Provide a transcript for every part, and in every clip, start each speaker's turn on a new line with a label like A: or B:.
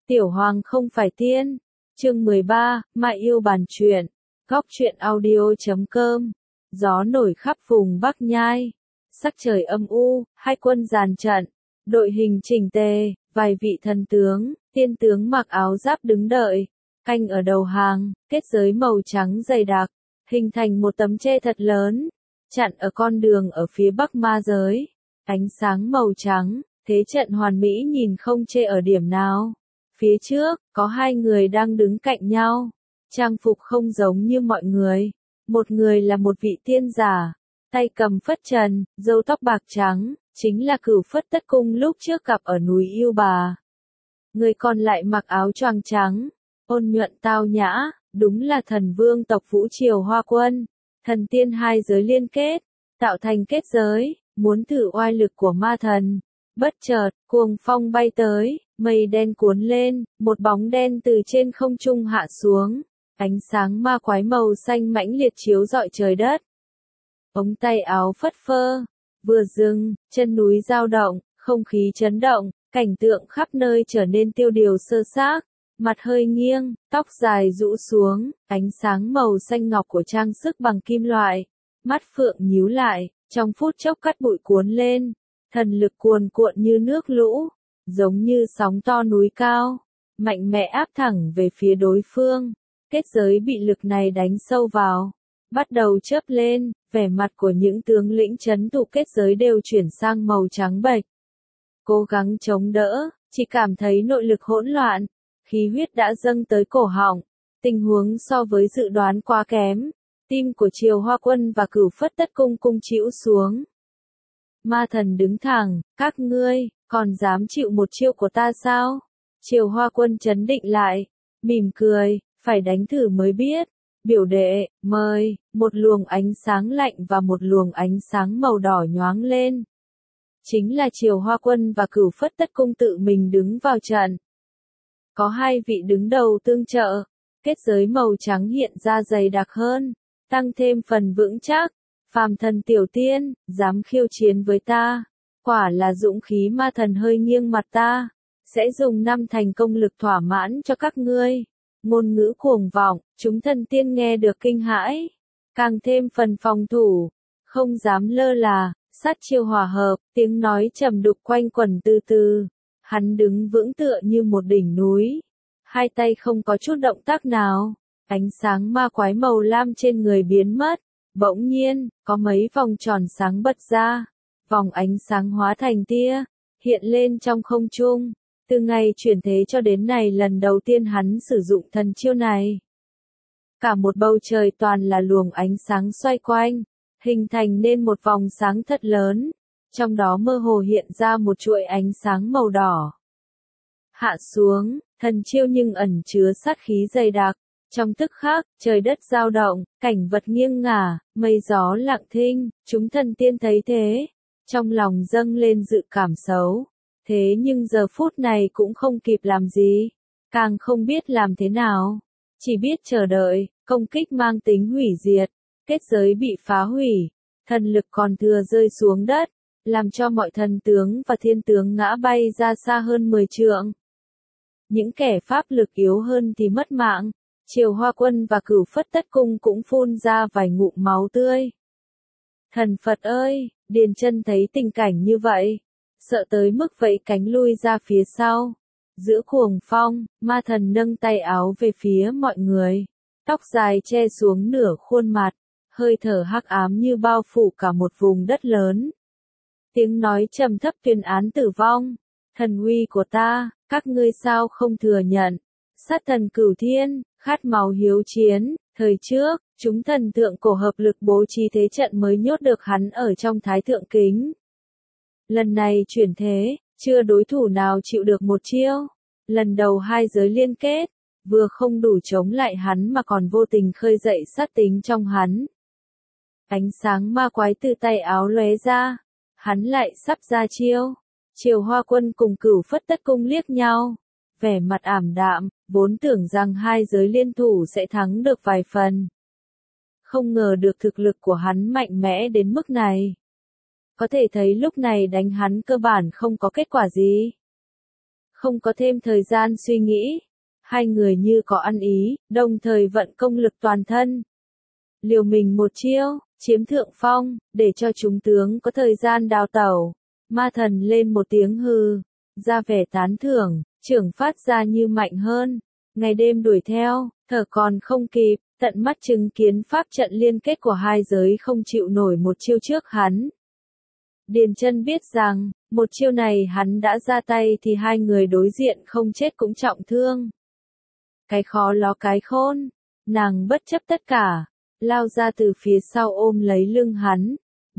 A: Tiểu Hoàng không phải tiên. Chương 13, Mại yêu bàn truyện. Góc truyện audio.com. Gió nổi khắp vùng Bắc Nhai. Sắc trời âm u, hai quân dàn trận. Đội hình chỉnh tề, vài vị thần tướng, tiên tướng mặc áo giáp đứng đợi. Canh ở đầu hàng, kết giới màu trắng dày đặc, hình thành một tấm tre thật lớn, chặn ở con đường ở phía bắc ma giới. Ánh sáng màu trắng, thế trận hoàn mỹ nhìn không chê ở điểm nào. Phía trước, có hai người đang đứng cạnh nhau. Trang phục không giống như mọi người. Một người là một vị tiên giả, tay cầm phất trần, râu tóc bạc trắng, chính là Cửu Phất Tất Cung lúc trước gặp ở núi Yêu Bà. Người còn lại mặc áo choàng trắng, ôn nhuận tao nhã, đúng là thần vương tộc Vũ Triều Hoa Quân. Thần tiên hai giới liên kết, tạo thành kết giới, muốn thử oai lực của ma thần. Bất chợt, cuồng phong bay tới, mây đen cuốn lên, một bóng đen từ trên không trung hạ xuống. Ánh sáng ma quái màu xanh mãnh liệt chiếu rọi trời đất. Ống tay áo phất phơ, vừa dừng, chân núi dao động, không khí chấn động, cảnh tượng khắp nơi trở nên tiêu điều sơ xác. Mặt hơi nghiêng, tóc dài rũ xuống, ánh sáng màu xanh ngọc của trang sức bằng kim loại. Mắt phượng nhíu lại, trong phút chốc cát bụi cuốn lên. Thần lực cuồn cuộn như nước lũ, giống như sóng to núi cao, mạnh mẽ áp thẳng về phía đối phương. Kết giới bị lực này đánh sâu vào, bắt đầu chớp lên, vẻ mặt của những tướng lĩnh trấn thủ kết giới đều chuyển sang màu trắng bệch. Cố gắng chống đỡ, chỉ cảm thấy nội lực hỗn loạn, khí huyết đã dâng tới cổ họng. Tình huống so với dự đoán quá kém, tim của Triều Hoa Quân và Cửu Phất Tất Cung cung chĩu xuống. Ma thần đứng thẳng, các ngươi, còn dám chịu một chiêu của ta sao? Triều Hoa Quân trấn định lại, mỉm cười, phải đánh thử mới biết. Biểu đệ, mời, một luồng ánh sáng lạnh và một luồng ánh sáng màu đỏ nhoáng lên. Chính là Triều Hoa Quân và Cửu Phất Tất Cung tự mình đứng vào trận. Có hai vị đứng đầu tương trợ, kết giới màu trắng hiện ra dày đặc hơn, tăng thêm phần vững chắc. Phàm thần tiểu tiên, dám khiêu chiến với ta, quả là dũng khí. Ma thần hơi nghiêng mặt ta, sẽ dùng 5 thành công lực thỏa mãn cho các ngươi. Ngôn ngữ cuồng vọng, chúng thần tiên nghe được kinh hãi, càng thêm phần phòng thủ, không dám lơ là, sát chiêu hòa hợp, tiếng nói trầm đục quanh quẩn từ từ. Hắn đứng vững tựa như một đỉnh núi, hai tay không có chút động tác nào, ánh sáng ma quái màu lam trên người biến mất. Bỗng nhiên, có mấy vòng tròn sáng bật ra, vòng ánh sáng hóa thành tia, hiện lên trong không trung. Từ ngày chuyển thế cho đến này lần đầu tiên hắn sử dụng thần chiêu này. Cả một bầu trời toàn là luồng ánh sáng xoay quanh, hình thành nên một vòng sáng thật lớn, trong đó mơ hồ hiện ra một chuỗi ánh sáng màu đỏ. Hạ xuống, thần chiêu nhưng ẩn chứa sát khí dày đặc. Trong tức khắc, trời đất dao động, cảnh vật nghiêng ngả, mây gió lặng thinh, chúng thần tiên thấy thế, trong lòng dâng lên dự cảm xấu. Thế nhưng giờ phút này cũng không kịp làm gì, càng không biết làm thế nào, chỉ biết chờ đợi. Công kích mang tính hủy diệt, kết giới bị phá hủy, thần lực còn thừa rơi xuống đất, làm cho mọi thần tướng và thiên tướng ngã bay ra xa hơn 10 trượng. Những kẻ pháp lực yếu hơn thì mất mạng. Triều Hoa Quân và Cửu Phất Tất Cung cũng phun ra vài ngụm máu tươi. Thần Phật ơi, Điền Chân thấy tình cảnh như vậy, sợ tới mức vẫy cánh lui ra phía sau. Giữa cuồng phong, ma thần nâng tay áo về phía mọi người, tóc dài che xuống nửa khuôn mặt, hơi thở hắc ám như bao phủ cả một vùng đất lớn. Tiếng nói trầm thấp tuyên án tử vong. Thần uy của ta, các ngươi sao không thừa nhận? Sát thần Cửu Thiên, khát máu hiếu chiến, thời trước, chúng thần thượng cổ hợp lực bố trí thế trận mới nhốt được hắn ở trong Thái Thượng Kính. Lần này chuyển thế, chưa đối thủ nào chịu được một chiêu. Lần đầu hai giới liên kết, vừa không đủ chống lại hắn mà còn vô tình khơi dậy sát tính trong hắn. Ánh sáng ma quái từ tay áo lóe ra, hắn lại sắp ra chiêu. Triều Hoa Quân cùng Cửu Phất Tất Cung liếc nhau, vẻ mặt ảm đạm, vốn tưởng rằng hai giới liên thủ sẽ thắng được vài phần. Không ngờ được thực lực của hắn mạnh mẽ đến mức này. Có thể thấy lúc này đánh hắn cơ bản không có kết quả gì. Không có thêm thời gian suy nghĩ. Hai người như có ăn ý, đồng thời vận công lực toàn thân. Liều mình một chiêu, chiếm thượng phong, để cho chúng tướng có thời gian đào tẩu. Ma thần lên một tiếng hừ, ra vẻ tán thưởng, trưởng phát ra như mạnh hơn. Ngày đêm đuổi theo, thở còn không kịp, tận mắt chứng kiến pháp trận liên kết của hai giới không chịu nổi một chiêu trước hắn. Điền Chân biết rằng, một chiêu này hắn đã ra tay thì hai người đối diện không chết cũng trọng thương. Cái khó ló cái khôn, nàng bất chấp tất cả, lao ra từ phía sau ôm lấy lưng hắn.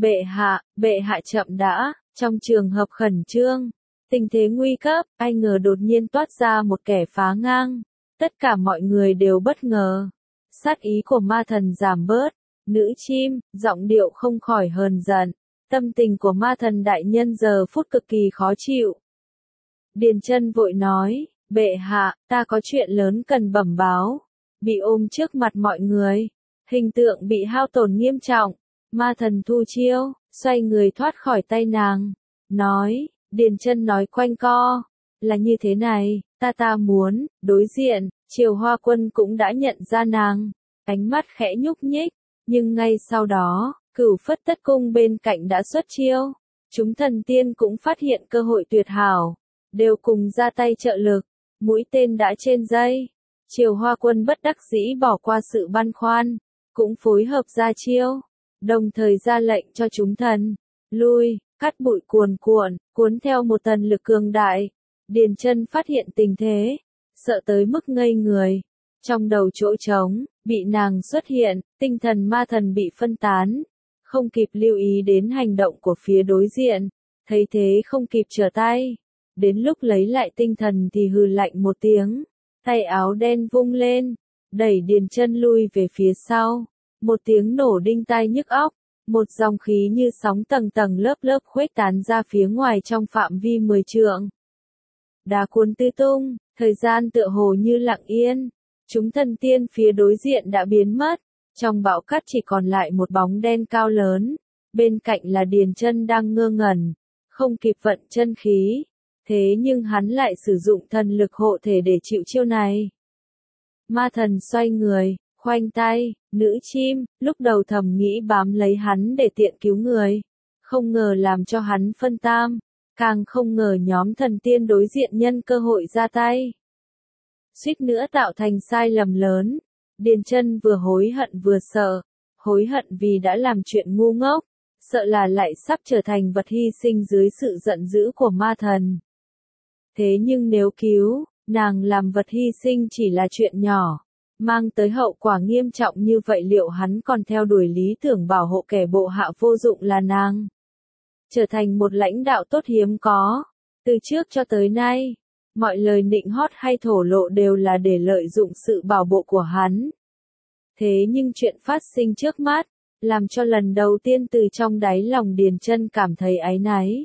A: Bệ hạ chậm đã, trong trường hợp khẩn trương, tình thế nguy cấp, ai ngờ đột nhiên toát ra một kẻ phá ngang. Tất cả mọi người đều bất ngờ. Sát ý của ma thần giảm bớt, nữ chim, giọng điệu không khỏi hờn giận. Tâm tình của ma thần đại nhân giờ phút cực kỳ khó chịu. Điền Chân vội nói, bệ hạ, ta có chuyện lớn cần bẩm báo. Bị ôm trước mặt mọi người, hình tượng bị hao tổn nghiêm trọng. Ma thần thu chiêu, xoay người thoát khỏi tay nàng. Nói, Điền Chân nói quanh co. Là như thế này, ta muốn, đối diện, Triều Hoa Quân cũng đã nhận ra nàng. Ánh mắt khẽ nhúc nhích, nhưng ngay sau đó, Cửu Phất Tất Cung bên cạnh đã xuất chiêu. Chúng thần tiên cũng phát hiện cơ hội tuyệt hảo, đều cùng ra tay trợ lực. Mũi tên đã trên dây. Triều Hoa Quân bất đắc dĩ bỏ qua sự băn khoăn, cũng phối hợp ra chiêu, đồng thời ra lệnh cho chúng thần lui, cát bụi cuồn cuộn, cuốn theo một tần lực cường đại. Điền Chân phát hiện tình thế, sợ tới mức ngây người. Trong đầu chỗ trống, bị nàng xuất hiện, tinh thần ma thần bị phân tán, không kịp lưu ý đến hành động của phía đối diện, thấy thế không kịp trở tay. Đến lúc lấy lại tinh thần thì hừ lạnh một tiếng, tay áo đen vung lên, đẩy Điền Chân lui về phía sau. Một tiếng nổ đinh tai nhức óc, một dòng khí như sóng tầng tầng lớp lớp khuếch tán ra phía ngoài trong phạm vi 10 trượng. Đá cuốn tứ tung, thời gian tựa hồ như lặng yên. Chúng thần tiên phía đối diện đã biến mất, trong bão cát chỉ còn lại một bóng đen cao lớn, bên cạnh là Điền Chân đang ngơ ngẩn, không kịp vận chân khí. Thế nhưng hắn lại sử dụng thần lực hộ thể để chịu chiêu này. Ma thần xoay người, khoanh tay, nữ chim, lúc đầu thầm nghĩ bám lấy hắn để tiện cứu người. Không ngờ làm cho hắn phân tam, càng không ngờ nhóm thần tiên đối diện nhân cơ hội ra tay. Suýt nữa tạo thành sai lầm lớn. Điền Chân vừa hối hận vừa sợ. Hối hận vì đã làm chuyện ngu ngốc, sợ là lại sắp trở thành vật hy sinh dưới sự giận dữ của ma thần. Thế nhưng nếu cứu, nàng làm vật hy sinh chỉ là chuyện nhỏ, mang tới hậu quả nghiêm trọng như vậy liệu hắn còn theo đuổi lý tưởng bảo hộ kẻ bộ hạ vô dụng là nàng? Trở thành một lãnh đạo tốt hiếm có. Từ trước cho tới nay, mọi lời nịnh hót hay thổ lộ đều là để lợi dụng sự bảo bộ của hắn. Thế nhưng chuyện phát sinh trước mắt, làm cho lần đầu tiên từ trong đáy lòng Điền Chân cảm thấy áy náy.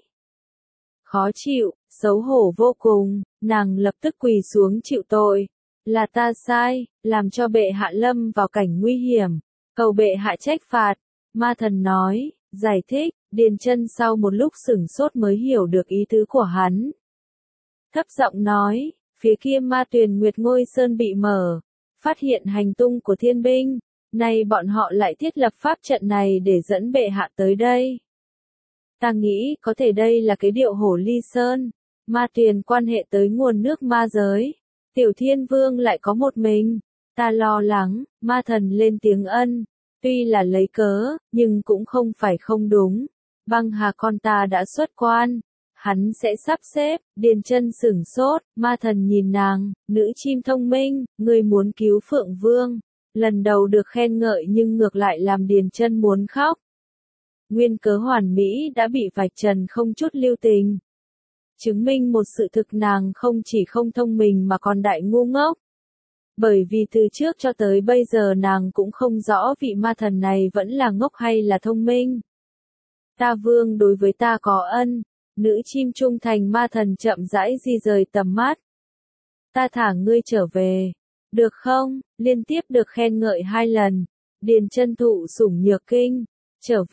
A: Khó chịu, xấu hổ vô cùng, nàng lập tức quỳ xuống chịu tội. Là ta sai, làm cho bệ hạ lâm vào cảnh nguy hiểm, cầu bệ hạ trách phạt. Ma thần nói, giải thích. Điền Chân sau một lúc sửng sốt mới hiểu được ý tứ của hắn. Thấp giọng nói, phía kia Ma Tuyền Nguyệt Ngôi Sơn bị mở, phát hiện hành tung của thiên binh, nay bọn họ lại thiết lập pháp trận này để dẫn bệ hạ tới đây. Ta nghĩ có thể đây là cái điệu Hổ Ly Sơn, Ma Tuyền quan hệ tới nguồn nước ma giới, Tiểu Thiên Vương lại có một mình, ta lo lắng. Ma thần lên tiếng ân, tuy là lấy cớ, nhưng cũng không phải không đúng. Băng Hà con ta đã xuất quan, hắn sẽ sắp xếp. Điền Chân sửng sốt, ma thần nhìn nàng, nữ chim thông minh, ngươi muốn cứu Phượng Vương. Lần đầu được khen ngợi nhưng ngược lại làm Điền Chân muốn khóc. Nguyên cớ hoàn mỹ đã bị vạch trần không chút lưu tình. Chứng minh một sự thực nàng không chỉ không thông minh mà còn đại ngu ngốc. Bởi vì từ trước cho tới bây giờ nàng cũng không rõ vị ma thần này vẫn là ngốc hay là thông minh. Ta vương đối với ta có ân. Nữ chim trung thành ma thần chậm rãi di rời tầm mắt. Ta thả ngươi trở về. Được không? Liên tiếp được khen ngợi 2 lần. Điền Chân thụ sủng nhược kinh.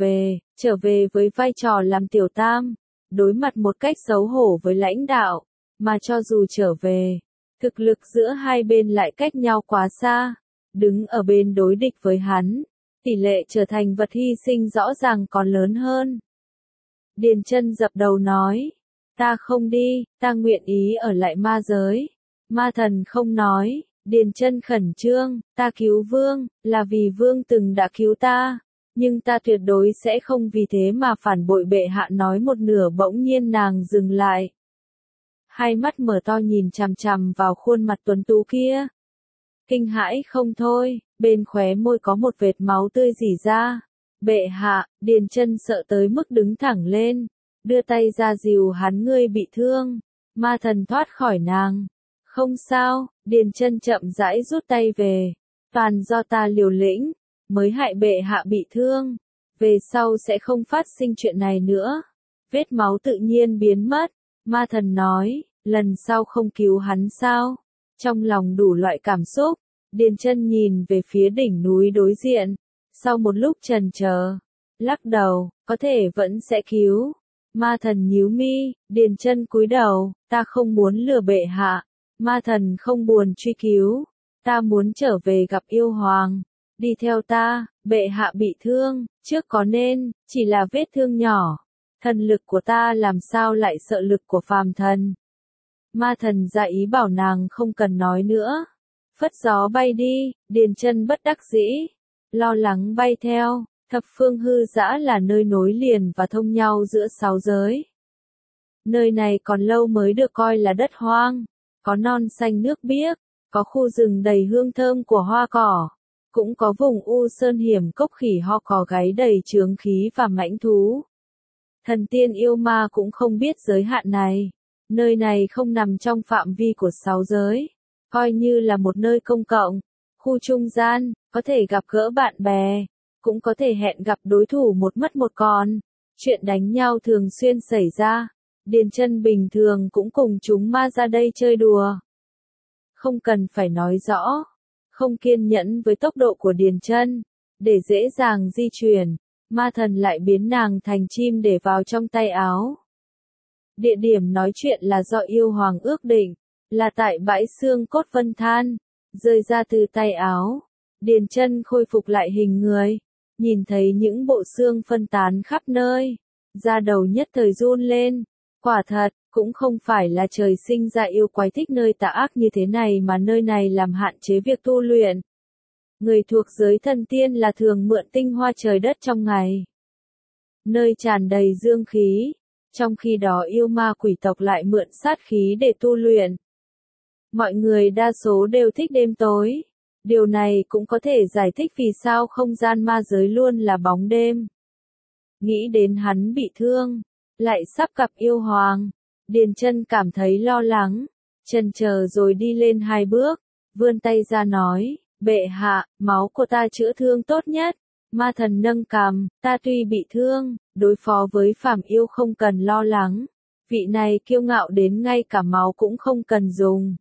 A: Trở về với vai trò làm tiểu tam. Đối mặt một cách xấu hổ với lãnh đạo. mà cho dù trở về, thực lực giữa hai bên lại cách nhau quá xa, đứng ở bên đối địch với hắn, tỷ lệ trở thành vật hy sinh rõ ràng còn lớn hơn. Điền Chân dập đầu nói, ta không đi, ta nguyện ý ở lại ma giới. Ma Thần không nói, Điền Chân khẩn trương, ta cứu vương, là vì vương từng đã cứu ta, nhưng ta tuyệt đối sẽ không vì thế mà phản bội bệ hạ nói một nửa bỗng nhiên nàng dừng lại. Hai mắt mở to nhìn chằm chằm vào khuôn mặt tuấn tú kia. Kinh hãi không thôi, bên khóe môi có một vệt máu tươi rỉ ra. Bệ hạ, Điền Chân sợ tới mức đứng thẳng lên, đưa tay ra dìu hắn, ngươi bị thương. Ma Thần thoát khỏi nàng. Không sao, Điền Chân chậm rãi rút tay về. Toàn do ta liều lĩnh, mới hại bệ hạ bị thương. Về sau sẽ không phát sinh chuyện này nữa. Vết máu tự nhiên biến mất. Ma Thần nói, lần sau không cứu hắn sao? Trong lòng đủ loại cảm xúc, Điền Chân nhìn về phía đỉnh núi đối diện. Sau một lúc chần chờ, lắc đầu, có thể vẫn sẽ cứu. Ma Thần nhíu mi, Điền Chân cúi đầu, ta không muốn lừa bệ hạ. Ma Thần không buồn truy cứu, ta muốn trở về gặp yêu hoàng. Đi theo ta, bệ hạ bị thương, trước có nên, chỉ là vết thương nhỏ. Thần lực của ta làm sao lại sợ lực của phàm thần. Ma Thần ra ý bảo nàng không cần nói nữa. Phất gió bay đi, Điền Chân bất đắc dĩ, lo lắng bay theo. Thập phương hư dã là nơi nối liền và thông nhau giữa sáu giới. Nơi này còn lâu mới được coi là đất hoang, có non xanh nước biếc, có khu rừng đầy hương thơm của hoa cỏ, cũng có vùng u sơn hiểm cốc khỉ ho cò gáy đầy chướng khí và mãnh thú. Thần tiên yêu ma cũng không biết giới hạn này, nơi này không nằm trong phạm vi của sáu giới, coi như là một nơi công cộng, khu trung gian, có thể gặp gỡ bạn bè, cũng có thể hẹn gặp đối thủ một mất một còn. Chuyện đánh nhau thường xuyên xảy ra, Điền Chân bình thường cũng cùng chúng ma ra đây chơi đùa. Không cần phải nói rõ, không kiên nhẫn với tốc độ của Điền Chân, để dễ dàng di chuyển, Ma Thần lại biến nàng thành chim để vào trong tay áo. Địa điểm nói chuyện là do yêu hoàng ước định, là tại bãi xương cốt Vân Than, rơi ra từ tay áo. Điền Chân khôi phục lại hình người, nhìn thấy những bộ xương phân tán khắp nơi, da đầu nhất thời run lên. Quả thật, cũng không phải là trời sinh ra yêu quái thích nơi tà ác như thế này mà nơi này làm hạn chế việc tu luyện. Người thuộc giới thần tiên là thường mượn tinh hoa trời đất trong ngày. Nơi tràn đầy dương khí, trong khi đó yêu ma quỷ tộc lại mượn sát khí để tu luyện. Mọi người đa số đều thích đêm tối. Điều này cũng có thể giải thích vì sao không gian ma giới luôn là bóng đêm. Nghĩ đến hắn bị thương, lại sắp gặp yêu hoàng, Điền Chân cảm thấy lo lắng, chần chờ rồi đi lên hai bước, vươn tay ra nói, bệ hạ, máu của ta chữa thương tốt nhất. Ma Thần nâng cằm, ta tuy bị thương, đối phó với phàm yêu không cần lo lắng, vị này kiêu ngạo đến ngay cả máu cũng không cần dùng.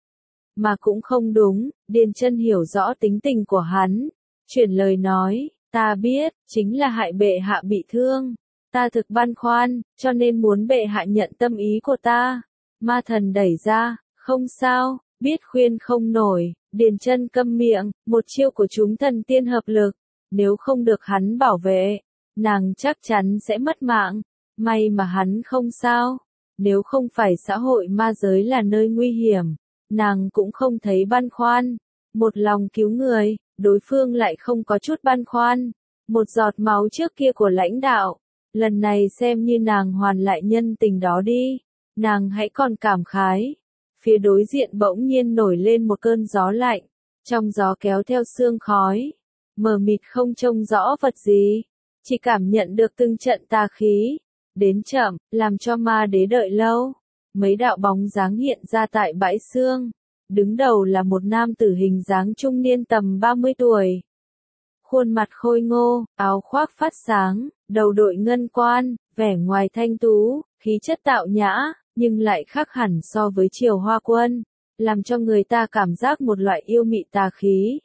A: Mà cũng không đúng, Điền Chân hiểu rõ tính tình của hắn, chuyển lời nói, ta biết, chính là hại bệ hạ bị thương. Ta thực băn khoăn, cho nên muốn bệ hạ nhận tâm ý của ta. Ma Thần đẩy ra, không sao, biết khuyên không nổi, Điền Chân câm miệng, một chiêu của chúng thần tiên hợp lực, nếu không được hắn bảo vệ, nàng chắc chắn sẽ mất mạng. May mà hắn không sao, nếu không phải xã hội ma giới là nơi nguy hiểm, nàng cũng không thấy băn khoăn. Một lòng cứu người, đối phương lại không có chút băn khoăn. Một giọt máu trước kia của lãnh đạo, lần này xem như nàng hoàn lại nhân tình đó đi. Nàng hãy còn cảm khái. Phía đối diện bỗng nhiên nổi lên một cơn gió lạnh, trong gió kéo theo sương khói, mờ mịt không trông rõ vật gì, chỉ cảm nhận được từng trận tà khí, đến chậm, làm cho ma đế đợi lâu. Mấy đạo bóng dáng hiện ra tại bãi xương, đứng đầu là một nam tử hình dáng trung niên tầm 30 tuổi. Khuôn mặt khôi ngô, áo khoác phát sáng, đầu đội ngân quan, vẻ ngoài thanh tú, khí chất tạo nhã, nhưng lại khác hẳn so với Triều Hoa Quân, làm cho người ta cảm giác một loại yêu mị tà khí.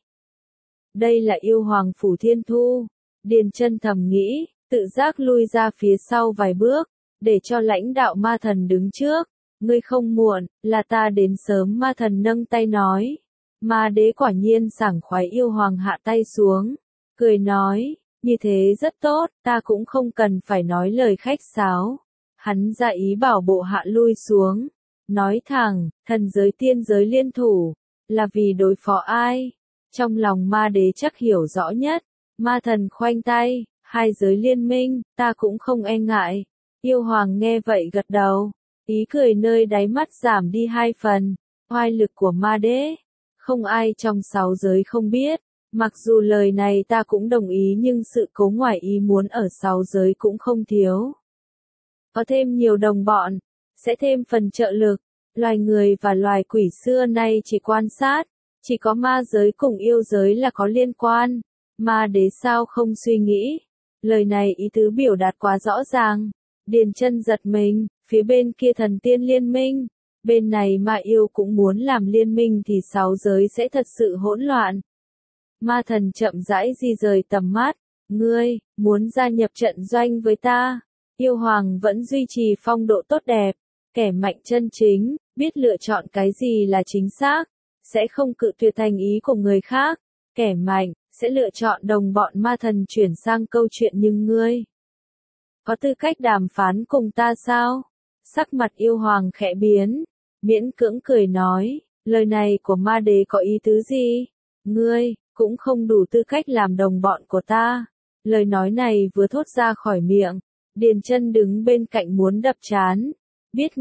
A: Đây là yêu hoàng phủ Thiên Thu, Điền Chân thầm nghĩ, tự giác lui ra phía sau vài bước, để cho lãnh đạo Ma Thần đứng trước. Ngươi không muộn, là ta đến sớm, ma thần nâng tay nói. Ma đế quả nhiên sảng khoái, yêu hoàng hạ tay xuống, cười nói, như thế rất tốt, ta cũng không cần phải nói lời khách sáo. Hắn ra ý bảo bộ hạ lui xuống, nói thẳng, thần giới tiên giới liên thủ, là vì đối phó ai? Trong lòng ma đế chắc hiểu rõ nhất, ma thần khoanh tay, hai giới liên minh, ta cũng không e ngại. Yêu hoàng nghe vậy gật đầu, ý cười nơi đáy mắt giảm đi 2 phần, oai lực của ma đế, không ai trong 6 giới không biết. Mặc dù lời này ta cũng đồng ý nhưng sự cố ngoài ý muốn ở 6 giới cũng không thiếu. Có thêm nhiều đồng bọn, sẽ thêm phần trợ lực. Loài người và loài quỷ xưa nay chỉ quan sát, chỉ có ma giới cùng yêu giới là có liên quan. Ma đế sao không suy nghĩ? Lời này ý tứ biểu đạt quá rõ ràng. Điền Chân giật mình, phía bên kia thần tiên liên minh, bên này ma yêu cũng muốn làm liên minh thì 6 giới sẽ thật sự hỗn loạn. Ma thần chậm rãi di rời tầm mắt, ngươi, muốn gia nhập trận doanh với ta? Yêu hoàng vẫn duy trì phong độ tốt đẹp, kẻ mạnh chân chính, biết lựa chọn cái gì là chính xác, sẽ không cự tuyệt thành ý của người khác, kẻ mạnh, sẽ lựa chọn đồng bọn. Ma thần chuyển sang câu chuyện nhưng ngươi, có tư cách đàm phán cùng ta sao? Sắc mặt yêu hoàng khẽ biến, miễn cưỡng cười nói, lời này của ma đế có ý tứ gì? Ngươi, cũng không đủ tư cách làm đồng bọn của ta. Lời nói này vừa thốt ra khỏi miệng, Điền Chân đứng bên cạnh muốn đập trán. Biết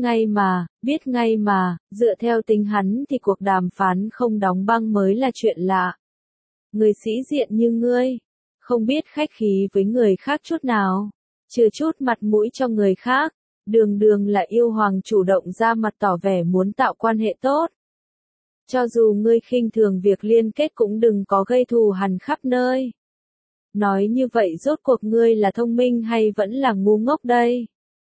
A: ngay mà, dựa theo tính hắn thì cuộc đàm phán không đóng băng mới là chuyện lạ. Người sĩ diện như ngươi, không biết khách khí với người khác chút nào, chừa chút mặt mũi cho người khác, đường đường là yêu hoàng chủ động ra mặt tỏ vẻ muốn tạo quan hệ tốt. Cho dù ngươi khinh thường việc liên kết cũng đừng có gây thù hằn khắp nơi. Nói như vậy rốt cuộc ngươi là thông minh hay vẫn là ngu ngốc đây?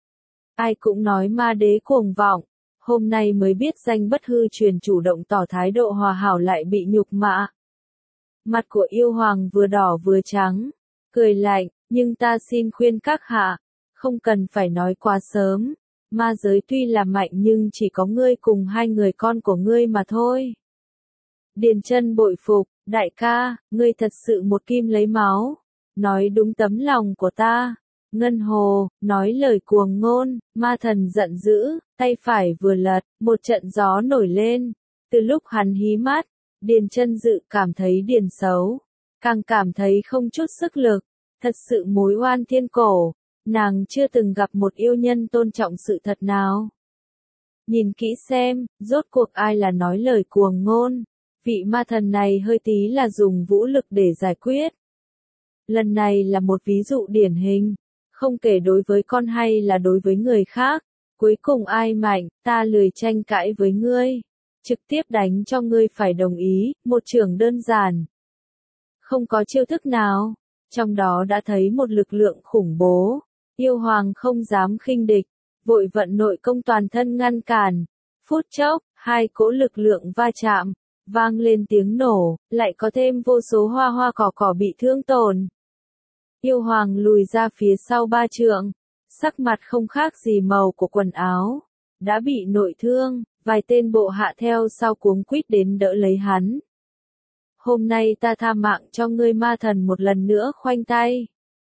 A: Ai cũng nói ma đế cuồng vọng, hôm nay mới biết danh bất hư truyền chủ động tỏ thái độ hòa hảo lại bị nhục mạ. Mặt của yêu hoàng vừa đỏ vừa trắng, cười lạnh, nhưng ta xin khuyên các hạ, không cần phải nói quá sớm. Ma giới tuy là mạnh nhưng chỉ có ngươi cùng 2 người con của ngươi mà thôi. Điền Chân bội phục, đại ca, ngươi thật sự một kim lấy máu, nói đúng tấm lòng của ta. Ngân Hồ, nói lời cuồng ngôn, ma thần giận dữ, tay phải vừa lật, một trận gió nổi lên. Từ lúc hắn hí mắt, Điền Chân dự cảm thấy điền xấu, càng cảm thấy không chút sức lực, thật sự mối oan thiên cổ, nàng chưa từng gặp một yêu nhân tôn trọng sự thật nào. Nhìn kỹ xem, rốt cuộc ai là nói lời cuồng ngôn, vị ma thần này hơi tí là dùng vũ lực để giải quyết. Lần này là một ví dụ điển hình. Không kể đối với con hay là đối với người khác, cuối cùng ai mạnh, ta lười tranh cãi với ngươi. Trực tiếp đánh cho ngươi phải đồng ý, một chưởng đơn giản. Không có chiêu thức nào, trong đó đã thấy một lực lượng khủng bố. Yêu hoàng không dám khinh địch, vội vận nội công toàn thân ngăn cản. Phút chốc, 2 cỗ lực lượng va chạm, vang lên tiếng nổ, lại có thêm vô số hoa hoa cỏ bị thương tổn. Yêu hoàng lùi ra phía sau 3 trượng, sắc mặt không khác gì màu của quần áo, đã bị nội thương, vài tên bộ hạ theo sau cuống quýt đến đỡ lấy hắn. Hôm nay ta tha mạng cho ngươi. Ma thần một lần nữa khoanh tay.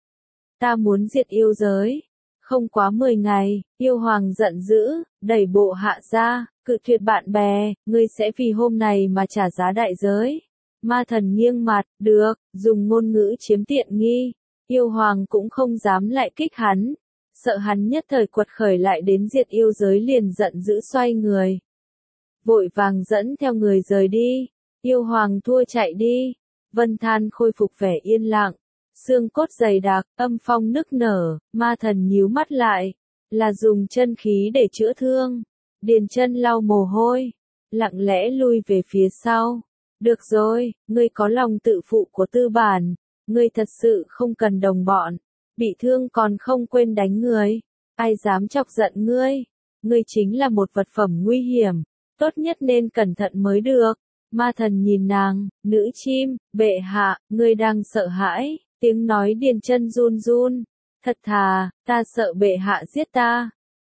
A: Ta muốn diệt yêu giới, không quá 10 ngày, yêu hoàng giận dữ, đẩy bộ hạ ra, cự tuyệt bạn bè, ngươi sẽ vì hôm này mà trả giá đại giới. Ma thần nghiêng mặt, được, dùng ngôn ngữ chiếm tiện nghi. Yêu hoàng cũng không dám lại kích hắn, sợ hắn nhất thời quật khởi lại đến diệt yêu giới liền giận dữ xoay người. Vội vàng dẫn theo người rời đi, yêu hoàng thua chạy đi, Vân Than khôi phục vẻ yên lặng, xương cốt dày đặc, âm phong nức nở, ma thần nhíu mắt lại, là dùng chân khí để chữa thương. Điền Chân lau mồ hôi, lặng lẽ lui về phía sau. Được rồi, ngươi có lòng tự phụ của tư bản. Ngươi thật sự không cần đồng bọn, bị thương còn không quên đánh người, ai dám chọc giận ngươi, ngươi chính là một vật phẩm nguy hiểm, tốt nhất nên cẩn thận mới được. Ma thần nhìn nàng, nữ chim, bệ hạ, ngươi đang sợ hãi, tiếng nói Điền Chân run run, thật thà, ta sợ bệ hạ giết ta,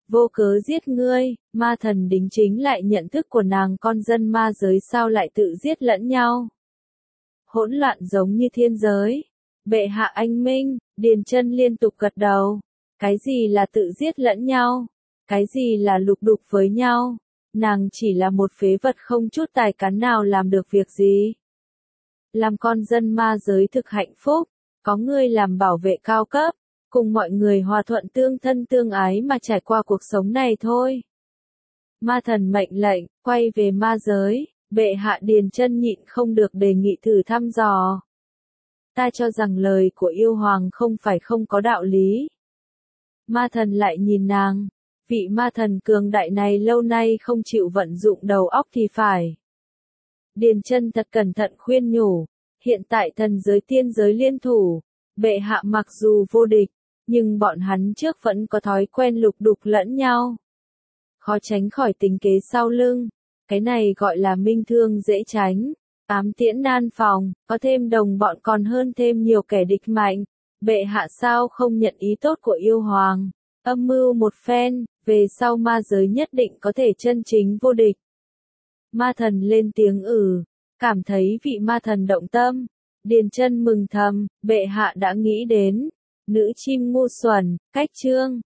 A: vô cớ giết ngươi, ma thần đính chính lại nhận thức của nàng con dân ma giới sao lại tự giết lẫn nhau. Hỗn loạn giống như thiên giới. Bệ hạ anh minh, Điền Chân liên tục gật đầu. Cái gì là tự giết lẫn nhau? Cái gì là lục đục với nhau? Nàng chỉ là một phế vật không chút tài cán nào làm được việc gì. Làm con dân ma giới thực hạnh phúc, có người làm bảo vệ cao cấp, cùng mọi người hòa thuận tương thân tương ái mà trải qua cuộc sống này thôi. Ma thần mệnh lệnh, quay về ma giới, bệ hạ Điền Chân nhịn không được đề nghị thử thăm dò. Ta cho rằng lời của yêu hoàng không phải không có đạo lý. Ma thần lại nhìn nàng, vị ma thần cường đại này lâu nay không chịu vận dụng đầu óc thì phải. Điền Chân thật cẩn thận khuyên nhủ, hiện tại thần giới tiên giới liên thủ, bệ hạ mặc dù vô địch, nhưng bọn hắn trước vẫn có thói quen lục đục lẫn nhau. Khó tránh khỏi tính kế sau lưng, cái này gọi là minh thương dễ tránh. Ám tiễn nan phòng, có thêm đồng bọn còn hơn thêm nhiều kẻ địch mạnh. Bệ hạ sao không nhận ý tốt của yêu hoàng, âm mưu một phen, về sau ma giới nhất định có thể chân chính vô địch. Ma thần lên tiếng cảm thấy vị ma thần động tâm. Điền Chân mừng thầm, bệ hạ đã nghĩ đến. Nữ chim ngu xuẩn, cách chương.